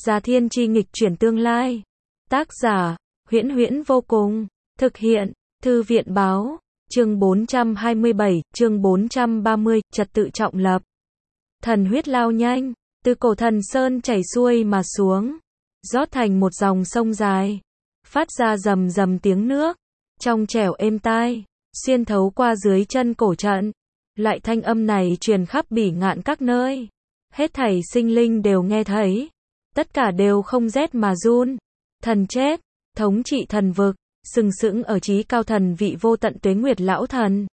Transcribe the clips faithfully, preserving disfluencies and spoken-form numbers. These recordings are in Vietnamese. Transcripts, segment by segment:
Gia thiên chi nghịch chuyển tương lai. Tác giả, Huyễn Huyễn vô cùng. Thực hiện, Thư viện báo. Chương bốn trăm hai mươi bảy, chương bốn trăm ba mươi, trật tự trọng lập. Thần huyết lao nhanh, từ cổ thần sơn chảy xuôi mà xuống, rót thành một dòng sông dài, phát ra rầm rầm tiếng nước, trong trẻo êm tai, xuyên thấu qua dưới chân cổ trận. Loại thanh âm này truyền khắp bỉ ngạn các nơi. Hết thảy sinh linh đều nghe thấy. Tất cả đều không rét mà run. Thần chết, thống trị thần vực, sừng sững ở chí cao thần vị vô tận tuế nguyệt lão thần.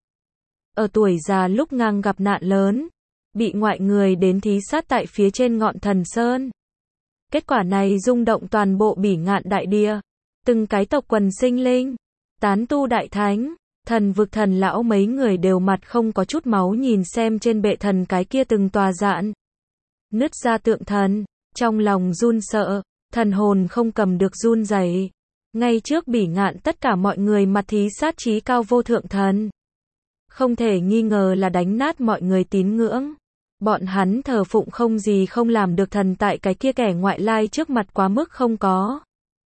Ở tuổi già lúc ngang gặp nạn lớn, bị ngoại người đến thí sát tại phía trên ngọn thần sơn. Kết quả này rung động toàn bộ bỉ ngạn đại địa. Từng cái tộc quần sinh linh, tán tu đại thánh, thần vực thần lão mấy người đều mặt không có chút máu nhìn xem trên bệ thần cái kia từng tòa dạn nứt ra tượng thần, trong lòng run sợ, thần hồn không cầm được run rẩy. Ngay trước bỉ ngạn tất cả mọi người mặt thí sát chí cao vô thượng thần. Không thể nghi ngờ là đánh nát mọi người tín ngưỡng. Bọn hắn thờ phụng không gì không làm được thần tại cái kia kẻ ngoại lai trước mặt quá mức không có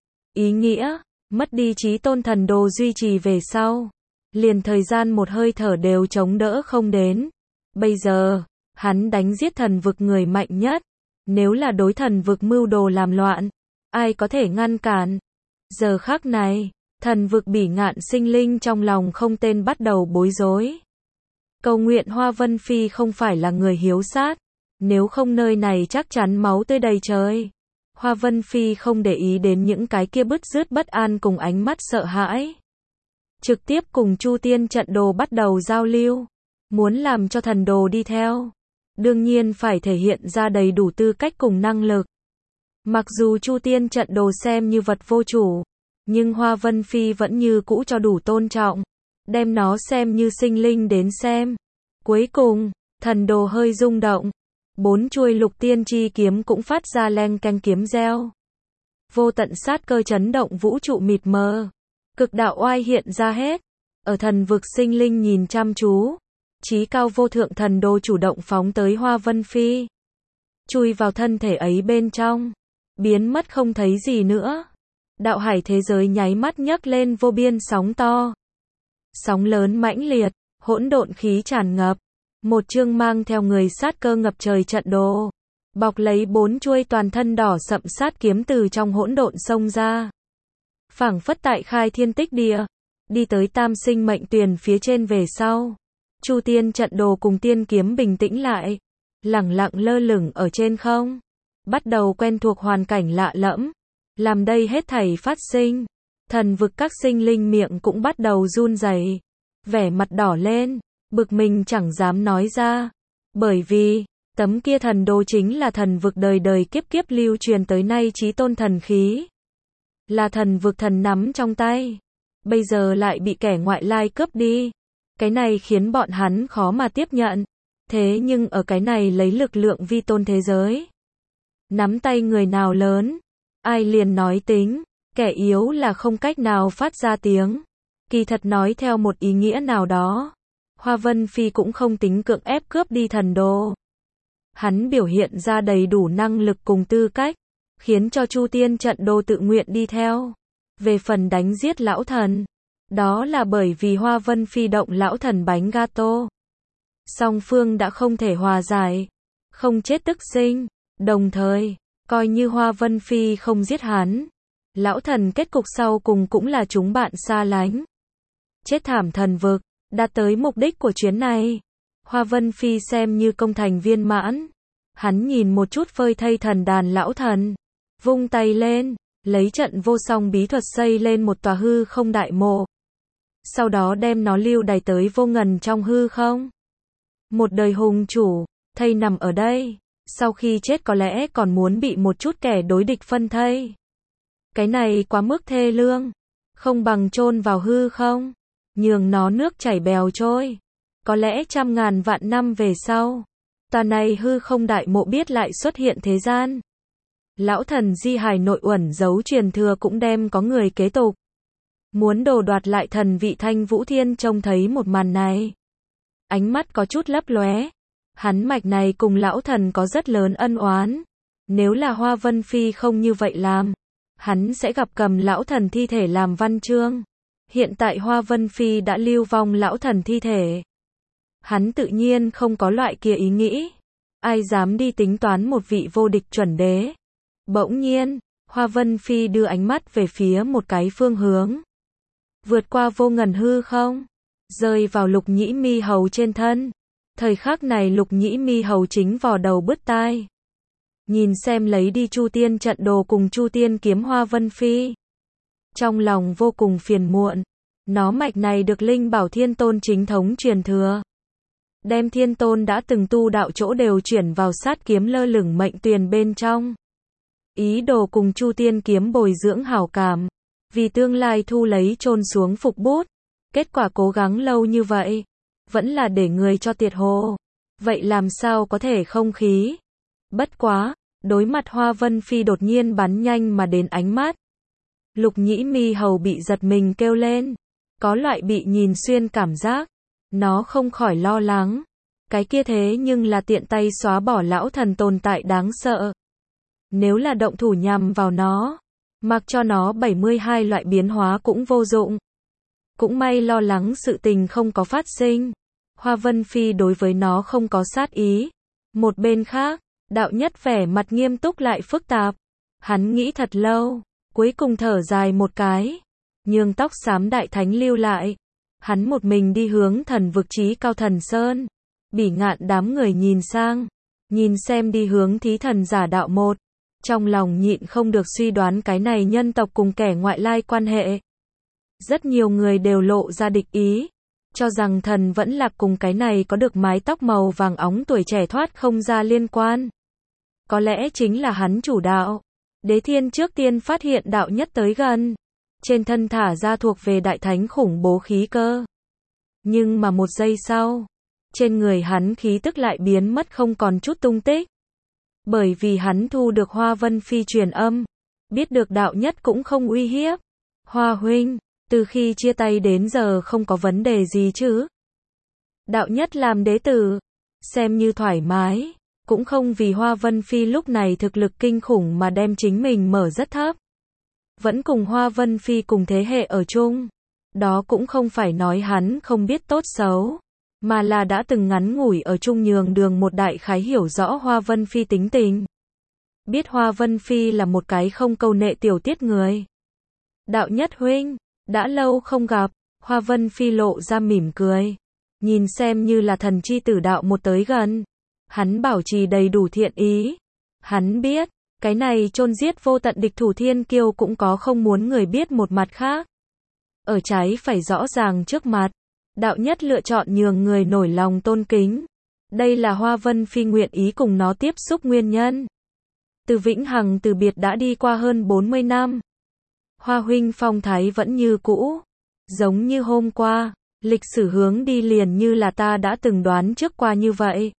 ý nghĩa, mất đi chí tôn thần đồ duy trì về sau. Liền thời gian một hơi thở đều chống đỡ không đến. Bây giờ, hắn đánh giết thần vực người mạnh nhất. Nếu là đối thần vực mưu đồ làm loạn, ai có thể ngăn cản? Giờ khắc này, thần vực bỉ ngạn sinh linh trong lòng không tên bắt đầu bối rối. Cầu nguyện Hoa Vân Phi không phải là người hiếu sát. Nếu không nơi này chắc chắn máu tươi đầy trời. Hoa Vân Phi không để ý đến những cái kia bứt rứt bất an cùng ánh mắt sợ hãi. Trực tiếp cùng Chu Tiên trận đồ bắt đầu giao lưu. Muốn làm cho thần đồ đi theo, đương nhiên phải thể hiện ra đầy đủ tư cách cùng năng lực. Mặc dù Chu Tiên trận đồ xem như vật vô chủ, nhưng Hoa Vân Phi vẫn như cũ cho đủ tôn trọng, đem nó xem như sinh linh đến xem. Cuối cùng, thần đồ hơi rung động, bốn chuôi lục tiên chi kiếm cũng phát ra leng keng kiếm reo. Vô tận sát cơ chấn động vũ trụ mịt mờ. Cực đạo oai hiện ra hết. Ở thần vực sinh linh nhìn chăm chú, chí cao vô thượng thần đồ chủ động phóng tới Hoa Vân Phi. Chui vào thân thể ấy bên trong, biến mất không thấy gì nữa. Đạo hải thế giới nháy mắt nhấc lên vô biên sóng to. Sóng lớn mãnh liệt, hỗn độn khí tràn ngập. Một chương mang theo người sát cơ ngập trời trận đồ, bọc lấy bốn chuôi toàn thân đỏ sậm sát kiếm từ trong hỗn độn xông ra. Phảng phất tại khai thiên tích địa, đi tới tam sinh mệnh tuyền phía trên về sau. Chu Tiên trận đồ cùng tiên kiếm bình tĩnh lại, lẳng lặng lơ lửng ở trên không, bắt đầu quen thuộc hoàn cảnh lạ lẫm, làm đây hết thảy phát sinh. Thần vực các sinh linh miệng cũng bắt đầu run rẩy, vẻ mặt đỏ lên, bực mình chẳng dám nói ra, bởi vì tấm kia thần đồ chính là thần vực đời đời kiếp kiếp lưu truyền tới nay chí tôn thần khí. Là thần vực thần nắm trong tay, bây giờ lại bị kẻ ngoại lai cướp đi. Cái này khiến bọn hắn khó mà tiếp nhận. Thế nhưng ở cái này lấy lực lượng vi tôn thế giới, nắm tay người nào lớn, ai liền nói tính. Kẻ yếu là không cách nào phát ra tiếng. Kỳ thật nói theo một ý nghĩa nào đó, Hoa Vân Phi cũng không tính cưỡng ép cướp đi thần đồ. Hắn biểu hiện ra đầy đủ năng lực cùng tư cách, khiến cho Chu Tiên trận đồ tự nguyện đi theo. Về phần đánh giết lão thần, đó là bởi vì Hoa Vân Phi động lão thần bánh gato. Song phương đã không thể hòa giải, không chết tức sinh, đồng thời, coi như Hoa Vân Phi không giết hắn, lão thần kết cục sau cùng cũng là chúng bạn xa lánh. Chết thảm thần vực, đạt tới mục đích của chuyến này. Hoa Vân Phi xem như công thành viên mãn. Hắn nhìn một chút phơi thây thần đàn lão thần, vung tay lên, lấy trận vô song bí thuật xây lên một tòa hư không đại mộ. Sau đó đem nó lưu đày tới vô ngần trong hư không. Một đời hùng chủ, thây nằm ở đây, sau khi chết có lẽ còn muốn bị một chút kẻ đối địch phân thây. Cái này quá mức thê lương, không bằng chôn vào hư không, nhường nó nước chảy bèo trôi. Có lẽ trăm ngàn vạn năm về sau, tòa này hư không đại mộ biết lại xuất hiện thế gian. Lão thần di hài nội uẩn giấu truyền thừa cũng đem có người kế tục. Muốn đồ đoạt lại thần vị Thanh Vũ Thiên trông thấy một màn này, ánh mắt có chút lấp lóe. Hắn mạch này cùng lão thần có rất lớn ân oán. Nếu là Hoa Vân Phi không như vậy làm, hắn sẽ gặp cầm lão thần thi thể làm văn chương. Hiện tại Hoa Vân Phi đã lưu vong lão thần thi thể. Hắn tự nhiên không có loại kia ý nghĩ. Ai dám đi tính toán một vị vô địch chuẩn đế. Bỗng nhiên, Hoa Vân Phi đưa ánh mắt về phía một cái phương hướng. Vượt qua vô ngần hư không, rơi vào Lục Nhĩ Mi Hầu trên thân. Thời khắc này Lục Nhĩ Mi Hầu chính vò đầu bứt tai. Nhìn xem lấy đi Chu Tiên trận đồ cùng Chu Tiên kiếm Hoa Vân Phi. Trong lòng vô cùng phiền muộn. Nó mạch này được Linh Bảo Thiên Tôn chính thống truyền thừa. Đem Thiên Tôn đã từng tu đạo chỗ đều chuyển vào sát kiếm lơ lửng mệnh tuyền bên trong. Ý đồ cùng Chu Tiên kiếm bồi dưỡng hảo cảm. Vì tương lai thu lấy chôn xuống phục bút. Kết quả cố gắng lâu như vậy. Vẫn là để người cho tiệt hồ. Vậy làm sao có thể không khí. Bất quá, đối mặt Hoa Vân Phi đột nhiên bắn nhanh mà đến ánh mắt. Lục Nhĩ Mi Hầu bị giật mình kêu lên. Có loại bị nhìn xuyên cảm giác. Nó không khỏi lo lắng. Cái kia thế nhưng là tiện tay xóa bỏ lão thần tồn tại đáng sợ. Nếu là động thủ nhằm vào nó, mặc cho nó bảy mươi hai loại biến hóa cũng vô dụng. Cũng may lo lắng sự tình không có phát sinh. Hoa Vân Phi đối với nó không có sát ý. Một bên khác, Đạo Nhất vẻ mặt nghiêm túc lại phức tạp. Hắn nghĩ thật lâu, cuối cùng thở dài một cái. Nhường tóc xám đại thánh lưu lại. Hắn một mình đi hướng thần vực chí cao thần sơn. Bỉ ngạn đám người nhìn sang. Nhìn xem đi hướng thí thần giả đạo một. Trong lòng nhịn không được suy đoán cái này nhân tộc cùng kẻ ngoại lai quan hệ. Rất nhiều người đều lộ ra địch ý. Cho rằng thần vẫn lạc cùng cái này có được mái tóc màu vàng óng tuổi trẻ thoát không ra liên quan. Có lẽ chính là hắn chủ đạo. Đế Thiên trước tiên phát hiện Đạo Nhất tới gần. Trên thân thả ra thuộc về đại thánh khủng bố khí cơ. Nhưng mà một giây sau, trên người hắn khí tức lại biến mất không còn chút tung tích. Bởi vì hắn thu được Hoa Vân Phi truyền âm. Biết được Đạo Nhất cũng không uy hiếp. Hoa huynh, từ khi chia tay đến giờ không có vấn đề gì chứ? Đạo Nhất làm đế tử, xem như thoải mái. Cũng không vì Hoa Vân Phi lúc này thực lực kinh khủng mà đem chính mình mở rất thấp. Vẫn cùng Hoa Vân Phi cùng thế hệ ở chung. Đó cũng không phải nói hắn không biết tốt xấu. Mà là đã từng ngắn ngủi ở chung nhường đường một đại khái hiểu rõ Hoa Vân Phi tính tình. Biết Hoa Vân Phi là một cái không câu nệ tiểu tiết người. Đạo Nhất huynh, đã lâu không gặp. Hoa Vân Phi lộ ra mỉm cười. Nhìn xem như là thần chi tử đạo một tới gần. Hắn bảo trì đầy đủ thiện ý. Hắn biết, cái này chôn giết vô tận địch thủ thiên kiêu cũng có không muốn người biết một mặt khác. Ở trái phải rõ ràng trước mặt. Đạo Nhất lựa chọn nhường người nổi lòng tôn kính. Đây là Hoa Vân Phi nguyện ý cùng nó tiếp xúc nguyên nhân. Từ vĩnh hằng từ biệt đã đi qua hơn bốn mươi năm. Hoa huynh phong thái vẫn như cũ. Giống như hôm qua. Lịch sử hướng đi liền như là ta đã từng đoán trước qua như vậy.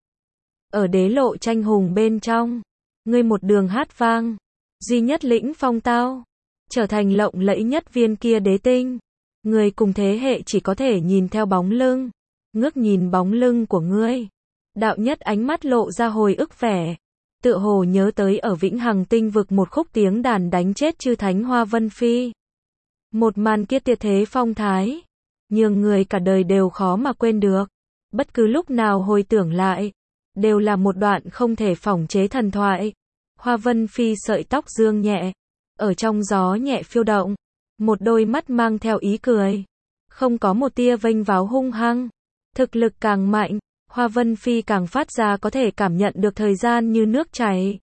Ở đế lộ tranh hùng bên trong. Ngươi một đường hát vang. Duy nhất lĩnh phong tao. Trở thành lộng lẫy nhất viên kia đế tinh. Người cùng thế hệ chỉ có thể nhìn theo bóng lưng. Ngước nhìn bóng lưng của ngươi. Đạo Nhất ánh mắt lộ ra hồi ức vẻ. Tựa hồ nhớ tới ở vĩnh hằng tinh vực một khúc tiếng đàn đánh chết chư thánh Hoa Vân Phi. Một màn kia tuyệt thế phong thái. Nhường người cả đời đều khó mà quên được. Bất cứ lúc nào hồi tưởng lại. Đều là một đoạn không thể phỏng chế thần thoại. Hoa Vân Phi sợi tóc dương nhẹ. Ở trong gió nhẹ phiêu động. Một đôi mắt mang theo ý cười. Không có một tia vênh váo hung hăng. Thực lực càng mạnh. Hoa Vân Phi càng phát ra có thể cảm nhận được thời gian như nước chảy.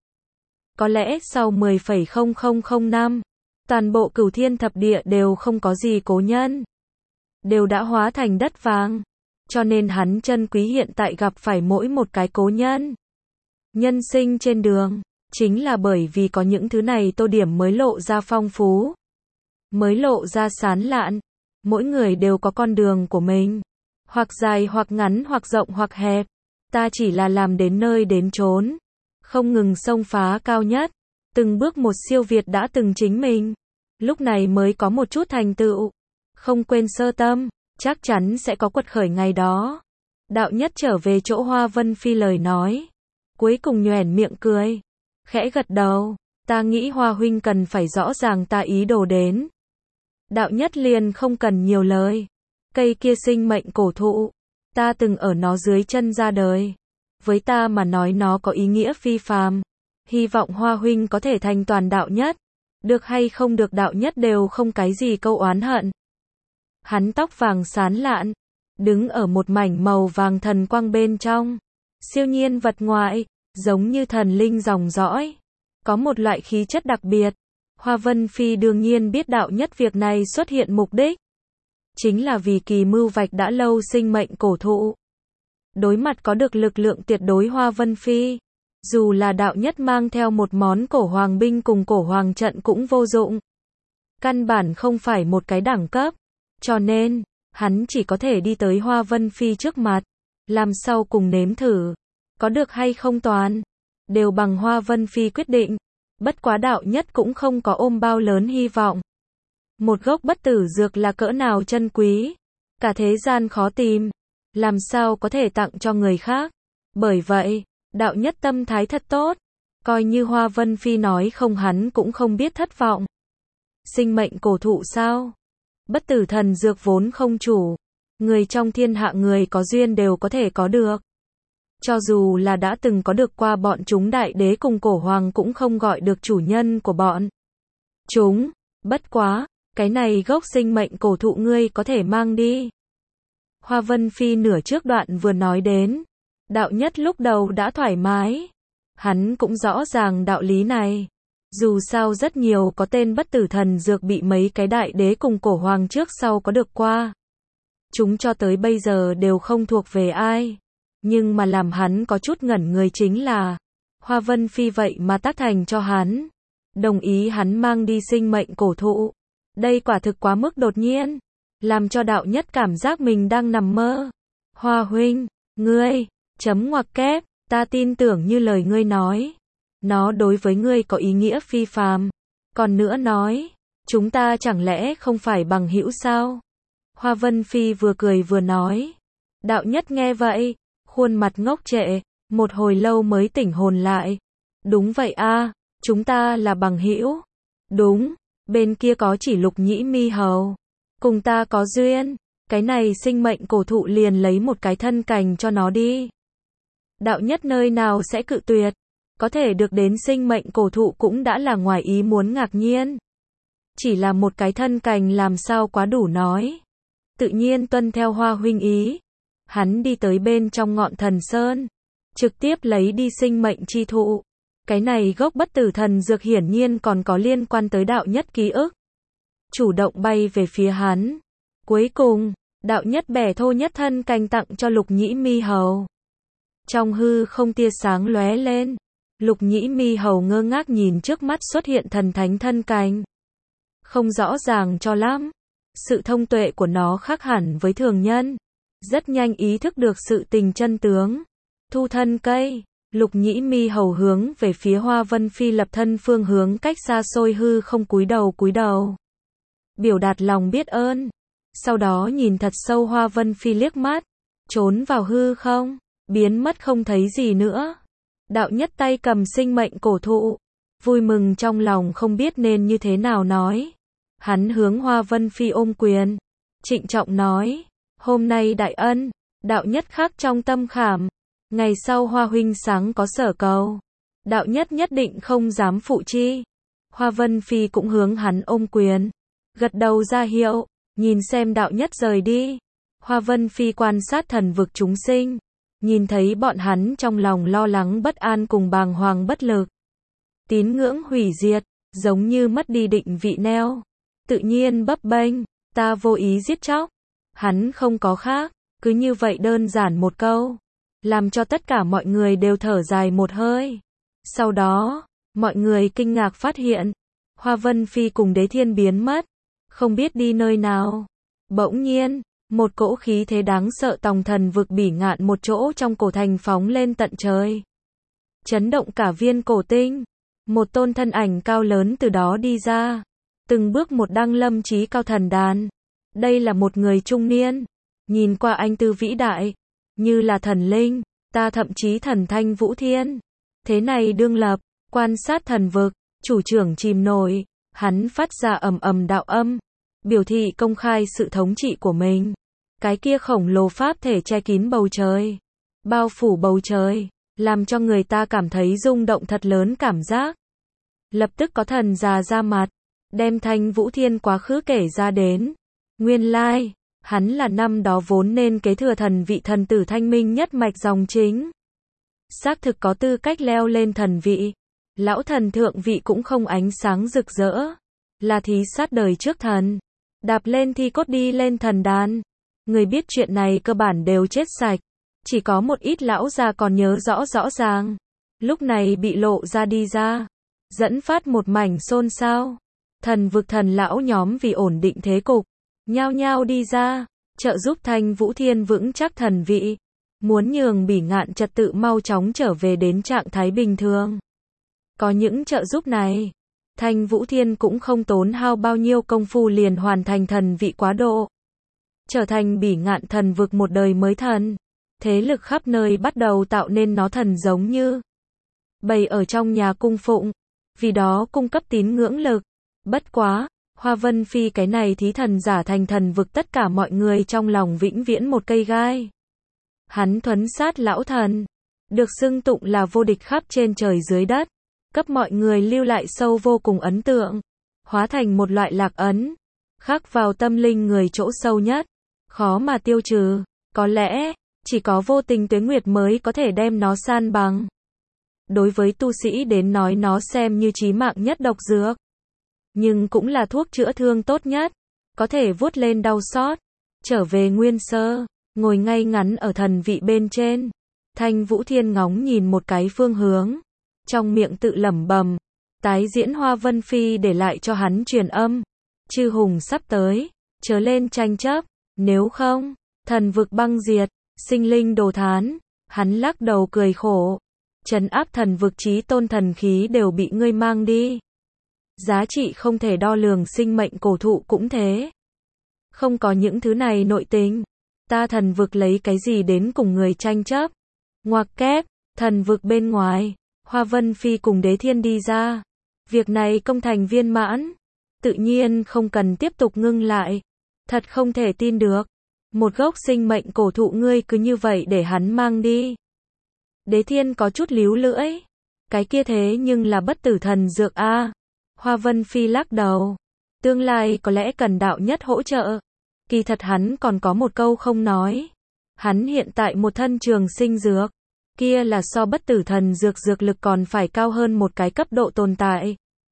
Có lẽ sau mười phẩy không không không năm. Toàn bộ cửu thiên thập địa đều không có gì cố nhân. Đều đã hóa thành đất vàng. Cho nên hắn chân quý hiện tại gặp phải mỗi một cái cố nhân. Nhân sinh trên đường. Chính là bởi vì có những thứ này tô điểm mới lộ ra phong phú. Mới lộ ra sán lạn. Mỗi người đều có con đường của mình. Hoặc dài hoặc ngắn hoặc rộng hoặc hẹp. Ta chỉ là làm đến nơi đến chốn. Không ngừng xông phá cao nhất. Từng bước một siêu việt đã từng chính mình. Lúc này mới có một chút thành tựu. Không quên sơ tâm. Chắc chắn sẽ có quật khởi ngày đó. Đạo Nhất trở về chỗ Hoa Vân Phi lời nói. Cuối cùng nhoẻn miệng cười. khẽ gật đầu, ta nghĩ Hoa huynh cần phải rõ ràng ta ý đồ đến. Đạo Nhất liền không cần nhiều lời. Cây kia sinh mệnh cổ thụ, ta từng ở nó dưới chân ra đời. Với ta mà nói nó có ý nghĩa phi phàm. Hy vọng Hoa huynh có thể thành toàn Đạo Nhất. Được hay không được Đạo Nhất đều không cái gì câu oán hận. Hắn tóc vàng sán lạn, đứng ở một mảnh màu vàng thần quang bên trong. Siêu nhiên vật ngoại, giống như thần linh dòng dõi. Có một loại khí chất đặc biệt. Hoa Vân Phi đương nhiên biết Đạo Nhất việc này xuất hiện mục đích. Chính là vì kỳ mưu vạch đã lâu sinh mệnh cổ thụ. Đối mặt có được lực lượng tuyệt đối Hoa Vân Phi. Dù là Đạo Nhất mang theo một món cổ hoàng binh cùng cổ hoàng trận cũng vô dụng. Căn bản không phải một cái đẳng cấp. Cho nên, hắn chỉ có thể đi tới Hoa Vân Phi trước mặt. Làm sau cùng nếm thử. Có được hay không toàn. Đều bằng Hoa Vân Phi quyết định. Bất quá Đạo Nhất cũng không có ôm bao lớn hy vọng. Một gốc bất tử dược là cỡ nào chân quý. Cả thế gian khó tìm. Làm sao có thể tặng cho người khác. Bởi vậy, Đạo Nhất tâm thái thật tốt. Coi như Hoa Vân Phi nói không hắn cũng không biết thất vọng. Sinh mệnh cổ thụ sao? Bất tử thần dược vốn không chủ. Người trong thiên hạ người có duyên đều có thể có được. Cho dù là đã từng có được qua bọn chúng đại đế cùng cổ hoàng cũng không gọi được chủ nhân của bọn chúng. Bất quá, cái này gốc sinh mệnh cổ thụ ngươi có thể mang đi. Hoa Vân Phi nửa trước đoạn vừa nói đến. Đạo Nhất lúc đầu đã thoải mái. Hắn cũng rõ ràng đạo lý này. Dù sao rất nhiều có tên bất tử thần dược bị mấy cái đại đế cùng cổ hoàng trước sau có được qua. Chúng cho tới bây giờ đều không thuộc về ai. Nhưng mà làm hắn có chút ngẩn người chính là Hoa Vân Phi vậy mà tác thành cho hắn. Đồng ý hắn mang đi sinh mệnh cổ thụ. Đây quả thực quá mức đột nhiên. Làm cho Đạo Nhất cảm giác mình đang nằm mơ. Hoa huynh, ngươi, chấm ngoặc kép, ta tin tưởng như lời ngươi nói. Nó đối với ngươi có ý nghĩa phi phàm. Còn nữa nói, chúng ta chẳng lẽ không phải bằng hữu sao? Hoa Vân Phi vừa cười vừa nói. Đạo Nhất nghe vậy, khuôn mặt ngốc trệ, một hồi lâu mới tỉnh hồn lại. Đúng vậy a, chúng ta là bằng hữu. Đúng, bên kia có chỉ Lục Nhĩ Mi Hầu. Cùng ta có duyên, cái này sinh mệnh cổ thụ liền lấy một cái thân cành cho nó đi. Đạo Nhất nơi nào sẽ cự tuyệt. Có thể được đến sinh mệnh cổ thụ cũng đã là ngoài ý muốn ngạc nhiên. Chỉ là một cái thân cành làm sao quá đủ nói. Tự nhiên tuân theo Hoa huynh ý. Hắn đi tới bên trong ngọn thần sơn. Trực tiếp lấy đi sinh mệnh chi thụ. Cái này gốc bất tử thần dược hiển nhiên còn có liên quan tới Đạo Nhất ký ức. Chủ động bay về phía hắn. Cuối cùng, Đạo Nhất bẻ thô nhất thân cành tặng cho Lục Nhĩ Mi Hầu. Trong hư không tia sáng lóe lên. Lục Nhĩ Mi Hầu ngơ ngác nhìn trước mắt xuất hiện thần thánh thân cành. Không rõ ràng cho lắm. Sự thông tuệ của nó khác hẳn với thường nhân. Rất nhanh ý thức được sự tình chân tướng. Thu thân cây. Lục Nhĩ Mi Hầu hướng về phía Hoa Vân Phi lập thân phương hướng cách xa xôi hư không cúi đầu cúi đầu. Biểu đạt lòng biết ơn. Sau đó nhìn thật sâu Hoa Vân Phi liếc mắt. Trốn vào hư không. Biến mất không thấy gì nữa. Đạo Nhất tay cầm sinh mệnh cổ thụ. Vui mừng trong lòng không biết nên như thế nào nói. Hắn hướng Hoa Vân Phi ôm quyền. Trịnh trọng nói. Hôm nay đại ân. Đạo Nhất khắc trong tâm khảm. Ngày sau Hoa huynh sáng có sở cầu. Đạo Nhất nhất định không dám phụ chi. Hoa Vân Phi cũng hướng hắn ôm quyền. Gật đầu ra hiệu. Nhìn xem Đạo Nhất rời đi. Hoa Vân Phi quan sát thần vực chúng sinh. Nhìn thấy bọn hắn trong lòng lo lắng bất an cùng bàng hoàng bất lực. Tín ngưỡng hủy diệt. Giống như mất đi định vị neo. Tự nhiên bấp bênh. Ta vô ý giết chóc. Hắn không có khác. Cứ như vậy đơn giản một câu. Làm cho tất cả mọi người đều thở dài một hơi. Sau đó, mọi người kinh ngạc phát hiện. Hoa Vân Phi cùng Đế Thiên biến mất. Không biết đi nơi nào. Bỗng nhiên, một cỗ khí thế đáng sợ tòng thần vực bỉ ngạn một chỗ trong cổ thành phóng lên tận trời. Chấn động cả viên cổ tinh. Một tôn thân ảnh cao lớn từ đó đi ra. Từng bước một đăng lâm chí cao thần đàn. Đây là một người trung niên. Nhìn qua anh tư vĩ đại. Như là thần linh. Ta thậm chí thần thanh vũ thiên. Thế này đương lập. Quan sát thần vực, chủ trưởng chìm nổi, hắn phát ra ầm ầm đạo âm, biểu thị công khai sự thống trị của mình. Cái kia khổng lồ pháp thể che kín bầu trời, bao phủ bầu trời, làm cho người ta cảm thấy rung động thật lớn cảm giác. Lập tức có thần già ra mặt, đem Thanh Vũ Thiên quá khứ kể ra đến. Nguyên lai, hắn là năm đó vốn nên kế thừa thần vị thần tử Thanh Minh nhất mạch dòng chính. Xác thực có tư cách leo lên thần vị. Lão thần thượng vị cũng không ánh sáng rực rỡ. Là thí sát đời trước thần. Đạp lên thi cốt đi lên thần đàn. Người biết chuyện này cơ bản đều chết sạch. Chỉ có một ít lão già còn nhớ rõ rõ ràng. Lúc này bị lộ ra đi ra. Dẫn phát một mảnh xôn xao. Thần vực thần lão nhóm vì ổn định thế cục. Nhao nhao đi ra. Trợ giúp Thanh Vũ Thiên vững chắc thần vị. Muốn nhường Bỉ Ngạn trật tự mau chóng trở về đến trạng thái bình thường. Có những trợ giúp này, Thanh Vũ Thiên cũng không tốn hao bao nhiêu công phu liền hoàn thành thần vị quá độ. Trở thành Bỉ Ngạn thần vực một đời mới thần. Thế lực khắp nơi bắt đầu tạo nên nó thần giống như bày ở trong nhà cung phụng, vì đó cung cấp tín ngưỡng lực. Bất quá, Hoa Vân Phi cái này thí thần giả thành thần vực tất cả mọi người trong lòng vĩnh viễn một cây gai. Hắn thuấn sát lão thần, được xưng tụng là vô địch khắp trên trời dưới đất, cấp mọi người lưu lại sâu vô cùng ấn tượng, hóa thành một loại lạc ấn, khắc vào tâm linh người chỗ sâu nhất, khó mà tiêu trừ, có lẽ, chỉ có vô tình tuế nguyệt mới có thể đem nó san bằng. Đối với tu sĩ đến nói nó xem như chí mạng nhất độc dược, nhưng cũng là thuốc chữa thương tốt nhất, có thể vuốt lên đau xót, trở về nguyên sơ. Ngồi ngay ngắn ở thần vị bên trên, Thanh Vũ Thiên ngóng nhìn một cái phương hướng, trong miệng tự lẩm bẩm, tái diễn Hoa Vân Phi để lại cho hắn truyền âm, chư hùng sắp tới, chớ lên tranh chấp, nếu không, thần vực băng diệt, sinh linh đồ thán. Hắn lắc đầu cười khổ, trấn áp thần vực chí tôn thần khí đều bị ngươi mang đi. Giá trị không thể đo lường sinh mệnh cổ thụ cũng thế. Không có những thứ này nội tình. Ta thần vực lấy cái gì đến cùng người tranh chấp? Ngoặc kép, thần vực bên ngoài, Hoa Vân Phi cùng Đế Thiên đi ra. Việc này công thành viên mãn, tự nhiên không cần tiếp tục ngưng lại. Thật không thể tin được, một gốc sinh mệnh cổ thụ ngươi cứ như vậy để hắn mang đi. Đế Thiên có chút líu lưỡi, cái kia thế nhưng là bất tử thần dược a. Hoa Vân Phi lắc đầu, tương lai có lẽ cần đạo nhất hỗ trợ. Kỳ thật hắn còn có một câu không nói. Hắn hiện tại một thân trường sinh dược, kia là so bất tử thần dược dược lực còn phải cao hơn một cái cấp độ tồn tại.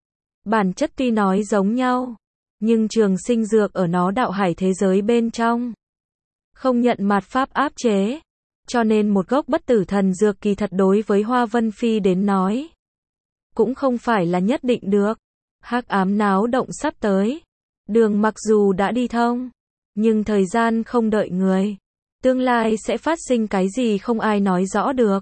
Bản chất tuy nói giống nhau, nhưng trường sinh dược ở nó đạo hải thế giới bên trong, không nhận mạt pháp áp chế. Cho nên một gốc bất tử thần dược kỳ thật đối với Hoa Vân Phi đến nói, cũng không phải là nhất định được. Hắc ám náo động sắp tới. Đường mặc dù đã đi thông, nhưng thời gian không đợi người. Tương lai sẽ phát sinh cái gì không ai nói rõ được.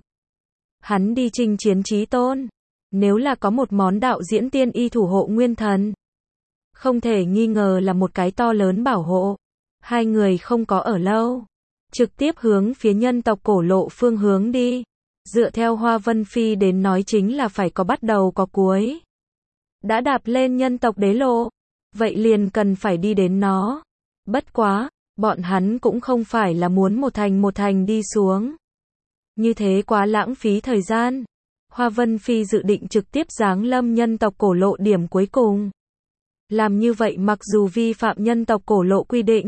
Hắn đi chinh chiến chí tôn. Nếu là có một món đạo diễn tiên y thủ hộ nguyên thần, không thể nghi ngờ là một cái to lớn bảo hộ. Hai người không có ở lâu, trực tiếp hướng phía nhân tộc cổ lộ phương hướng đi. Dựa theo Hoa Vân Phi đến nói chính là phải có bắt đầu có cuối. Đã đạp lên nhân tộc đế lộ, vậy liền cần phải đi đến nó. Bất quá, bọn hắn cũng không phải là muốn một thành một thành đi xuống. Như thế quá lãng phí thời gian. Hoa Vân Phi dự định trực tiếp giáng lâm nhân tộc cổ lộ điểm cuối cùng. Làm như vậy mặc dù vi phạm nhân tộc cổ lộ quy định,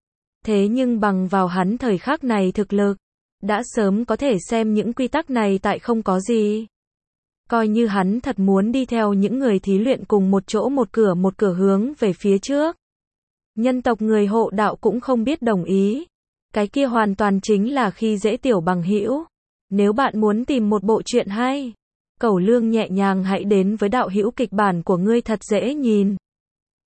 thế nhưng bằng vào hắn thời khắc này thực lực, đã sớm có thể xem những quy tắc này tại không có gì. Coi như hắn thật muốn đi theo những người thí luyện cùng một chỗ một cửa một cửa hướng về phía trước. Nhân tộc người hộ đạo cũng không biết đồng ý. Cái kia hoàn toàn chính là khi dễ tiểu bằng hữu. Nếu bạn muốn tìm một bộ truyện hay, Cẩu Lương nhẹ nhàng hãy đến với đạo hữu kịch bản của ngươi thật dễ nhìn.